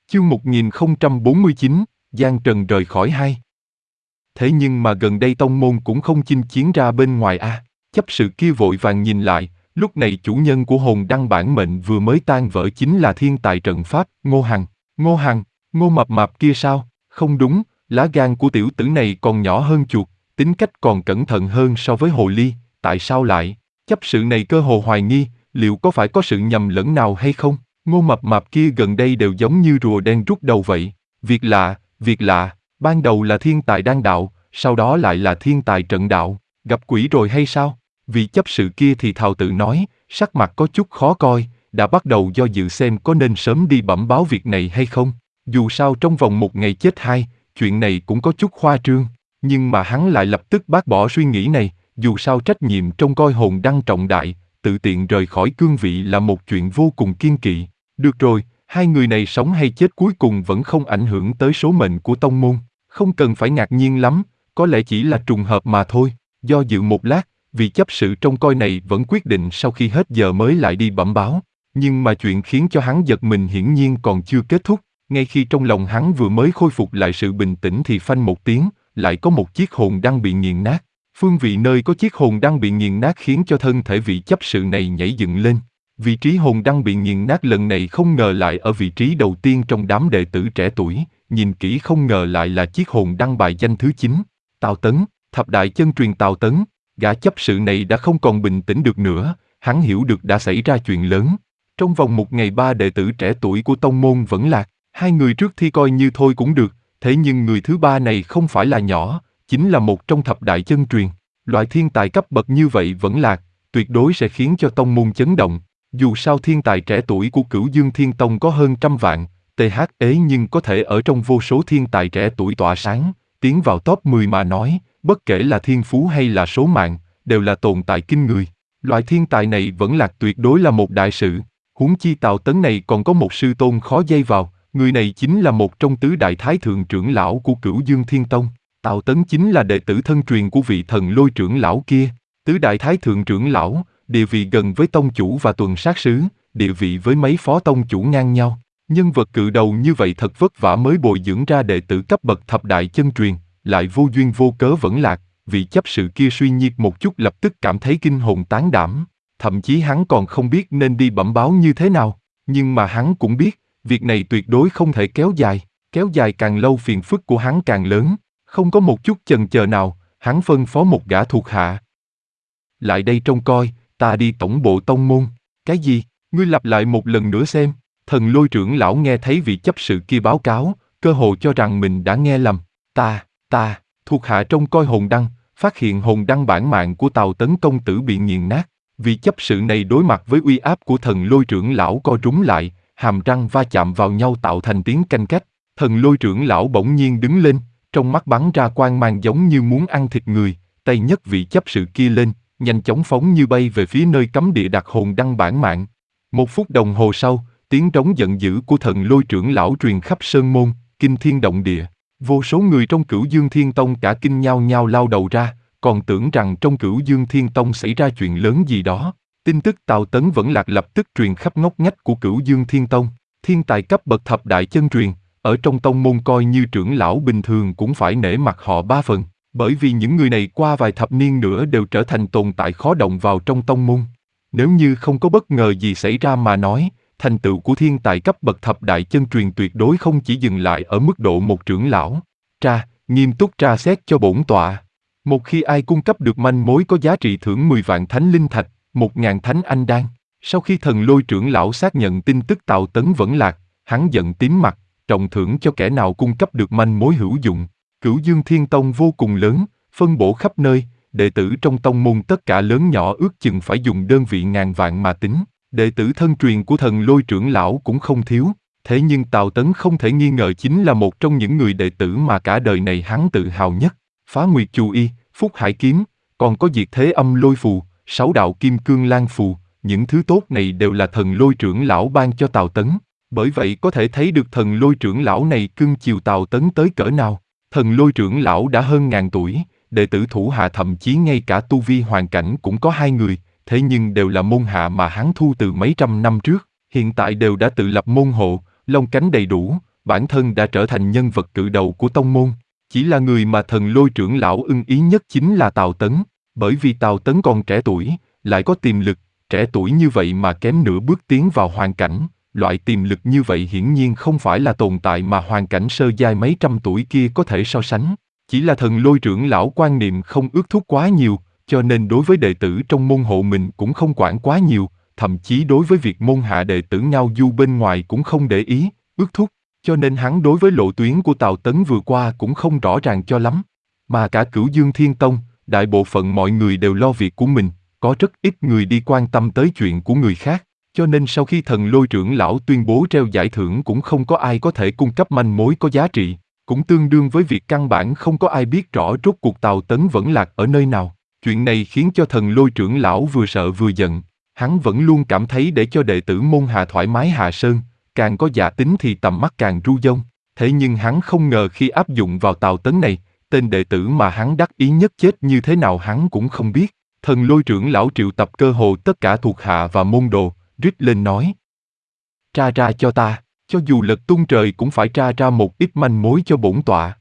Chương 1049, Giang Trần rời khỏi hai. Thế nhưng mà gần đây tông môn cũng không chinh chiến ra bên ngoài a. Chấp sự kia vội vàng nhìn lại, lúc này chủ nhân của hồn đăng bản mệnh vừa mới tan vỡ chính là thiên tài trận pháp, Ngô Hằng. Ngô Hằng, Ngô mập mạp kia sao? Không đúng, lá gan của tiểu tử này còn nhỏ hơn chuột, tính cách còn cẩn thận hơn so với hồ ly, tại sao lại? Chấp sự này cơ hồ hoài nghi, liệu có phải có sự nhầm lẫn nào hay không? Ngô mập mạp kia gần đây đều giống như rùa đen rút đầu vậy. Việc lạ, ban đầu là thiên tài đan đạo, sau đó lại là thiên tài trận đạo, gặp quỷ rồi hay sao? Vị chấp sự kia thì thào tự nói, sắc mặt có chút khó coi, đã bắt đầu do dự xem có nên sớm đi bẩm báo việc này hay không. Dù sao trong vòng một ngày chết hai, chuyện này cũng có chút khoa trương, nhưng mà hắn lại lập tức bác bỏ suy nghĩ này, dù sao trách nhiệm trông coi hồn đăng trọng đại, tự tiện rời khỏi cương vị là một chuyện vô cùng kiêng kỵ. Được rồi, hai người này sống hay chết cuối cùng vẫn không ảnh hưởng tới số mệnh của tông môn, không cần phải ngạc nhiên lắm, có lẽ chỉ là trùng hợp mà thôi. Do dự một lát, vị chấp sự trông coi này vẫn quyết định sau khi hết giờ mới lại đi bẩm báo. Nhưng mà chuyện khiến cho hắn giật mình hiển nhiên còn chưa kết thúc, ngay khi trong lòng hắn vừa mới khôi phục lại sự bình tĩnh thì phanh một tiếng, lại có một chiếc hồn đăng bị nghiền nát. Phương vị nơi có chiếc hồn đăng bị nghiền nát khiến cho thân thể vị chấp sự này nhảy dựng lên. Vị trí hồn đăng bị nghiền nát lần này không ngờ lại ở vị trí đầu tiên trong đám đệ tử trẻ tuổi, nhìn kỹ không ngờ lại là chiếc hồn đăng bài danh thứ 9. Tào Tấn, thập đại chân truyền Tào Tấn, gã chấp sự này đã không còn bình tĩnh được nữa, hắn hiểu được đã xảy ra chuyện lớn. Trong vòng một ngày ba đệ tử trẻ tuổi của tông môn vẫn lạc, hai người trước thì coi như thôi cũng được, thế nhưng người thứ ba này không phải là nhỏ, chính là một trong thập đại chân truyền. Loại thiên tài cấp bậc như vậy vẫn lạc, tuyệt đối sẽ khiến cho tông môn chấn động. Dù sao thiên tài trẻ tuổi của Cửu Dương Thiên Tông có hơn 100 vạn, THE nhưng có thể ở trong vô số thiên tài trẻ tuổi tỏa sáng, tiến vào top 10 mà nói, bất kể là thiên phú hay là số mạng, đều là tồn tại kinh người. Loại thiên tài này vẫn lạc tuyệt đối là một đại sự, huống chi Tào Tấn này còn có một sư tôn khó dây vào, người này chính là một trong tứ đại thái thượng trưởng lão của Cửu Dương Thiên Tông. Tào Tấn chính là đệ tử thân truyền của vị thần lôi trưởng lão kia, tứ đại thái thượng trưởng lão, địa vị gần với tông chủ và tuần sát sứ, địa vị với mấy phó tông chủ ngang nhau. Nhân vật cự đầu như vậy thật vất vả mới bồi dưỡng ra đệ tử cấp bậc thập đại chân truyền, lại vô duyên vô cớ vẫn lạc, vị chấp sự kia suy nhiệt một chút lập tức cảm thấy kinh hồn tán đảm, thậm chí hắn còn không biết nên đi bẩm báo như thế nào, nhưng mà hắn cũng biết, việc này tuyệt đối không thể kéo dài càng lâu phiền phức của hắn càng lớn, không có một chút chần chờ nào, hắn phân phó một gã thuộc hạ. Lại đây trông coi, ta đi tổng bộ tông môn. Cái gì? Ngươi lặp lại một lần nữa xem. Thần lôi trưởng lão nghe thấy vị chấp sự kia báo cáo, cơ hồ cho rằng mình đã nghe lầm. Thuộc hạ trông coi hồn đăng, phát hiện hồn đăng bản mạng của Tào Tấn công tử bị nghiền nát. Vị chấp sự này đối mặt với uy áp của thần lôi trưởng lão co rúm lại, hàm răng va chạm vào nhau tạo thành tiếng canh cách. Thần lôi trưởng lão bỗng nhiên đứng lên, trong mắt bắn ra quang mang giống như muốn ăn thịt người, tay nhấc vị chấp sự kia lên, nhanh chóng phóng như bay về phía nơi cấm địa đặt hồn đăng bản mạng. Một phút đồng hồ sau, tiếng trống giận dữ của thần lôi trưởng lão truyền khắp sơn môn, kinh thiên động địa. Vô số người trong Cửu Dương Thiên Tông cả kinh nhao nhao lao đầu ra, còn tưởng rằng trong Cửu Dương Thiên Tông xảy ra chuyện lớn gì đó. Tin tức Tào Tấn vẫn lạc lập tức truyền khắp ngóc ngách của Cửu Dương Thiên Tông. Thiên tài cấp bậc thập đại chân truyền, ở trong tông môn coi như trưởng lão bình thường cũng phải nể mặt họ ba phần. Bởi vì những người này qua vài thập niên nữa đều trở thành tồn tại khó động vào trong tông môn. Nếu như không có bất ngờ gì xảy ra mà nói, thành tựu của thiên tài cấp bậc thập đại chân truyền tuyệt đối không chỉ dừng lại ở mức độ một trưởng lão. Nghiêm túc tra xét cho bổn tọa. Một khi ai cung cấp được manh mối có giá trị thưởng 10 vạn thánh linh thạch, 1000 thánh anh đan. Sau khi thần lôi trưởng lão xác nhận tin tức Tào Tấn vẫn lạc, hắn giận tím mặt, trọng thưởng cho kẻ nào cung cấp được manh mối hữu dụng. Cửu Dương Thiên Tông vô cùng lớn, phân bổ khắp nơi, đệ tử trong tông môn tất cả lớn nhỏ ước chừng phải dùng đơn vị ngàn vạn mà tính. Đệ tử thân truyền của thần lôi trưởng lão cũng không thiếu, thế nhưng Tào Tấn không thể nghi ngờ chính là một trong những người đệ tử mà cả đời này hắn tự hào nhất. Phá Nguyệt Chù Y, Phúc Hải Kiếm, còn có Diệt Thế Âm Lôi Phù, 6 đạo Kim Cương Lan Phù, những thứ tốt này đều là thần lôi trưởng lão ban cho Tào Tấn. Bởi vậy có thể thấy được thần lôi trưởng lão này cưng chiều Tào Tấn tới cỡ nào. Thần lôi trưởng lão đã hơn 1000 tuổi, đệ tử thủ hạ thậm chí ngay cả tu vi hoàn cảnh cũng có 2 người, thế nhưng đều là môn hạ mà hắn thu từ mấy trăm năm trước, hiện tại đều đã tự lập môn hộ, lông cánh đầy đủ, bản thân đã trở thành nhân vật cự đầu của tông môn. Chỉ là người mà thần lôi trưởng lão ưng ý nhất chính là Tào Tấn, bởi vì Tào Tấn còn trẻ tuổi, lại có tiềm lực, trẻ tuổi như vậy mà kém nửa bước tiến vào hoàn cảnh, loại tiềm lực như vậy hiển nhiên không phải là tồn tại mà hoàn cảnh sơ giai mấy trăm tuổi kia có thể so sánh. Chỉ là thần lôi trưởng lão quan niệm không ước thúc quá nhiều, cho nên đối với đệ tử trong môn hộ mình cũng không quản quá nhiều, thậm chí đối với việc môn hạ đệ tử ngao du bên ngoài cũng không để ý, ước thúc, cho nên hắn đối với lộ tuyến của Tào Tấn vừa qua cũng không rõ ràng cho lắm. Mà cả Cửu Dương Thiên Tông, đại bộ phận mọi người đều lo việc của mình, có rất ít người đi quan tâm tới chuyện của người khác, cho nên sau khi thần lôi trưởng lão tuyên bố treo giải thưởng cũng không có ai có thể cung cấp manh mối có giá trị, cũng tương đương với việc căn bản không có ai biết rõ rốt cuộc Tào Tấn vẫn lạc ở nơi nào. Chuyện này khiến cho thần lôi trưởng lão vừa sợ vừa giận, hắn vẫn luôn cảm thấy để cho đệ tử môn hạ thoải mái hạ sơn, càng có dạ tính thì tầm mắt càng ru dông, thế nhưng hắn không ngờ khi áp dụng vào Tào Tấn này, tên đệ tử mà hắn đắc ý nhất chết như thế nào hắn cũng không biết. Thần lôi trưởng lão triệu tập cơ hồ tất cả thuộc hạ và môn đồ, rít lên nói: tra ra cho ta, cho dù lật tung trời cũng phải tra ra một ít manh mối cho bổn tọa.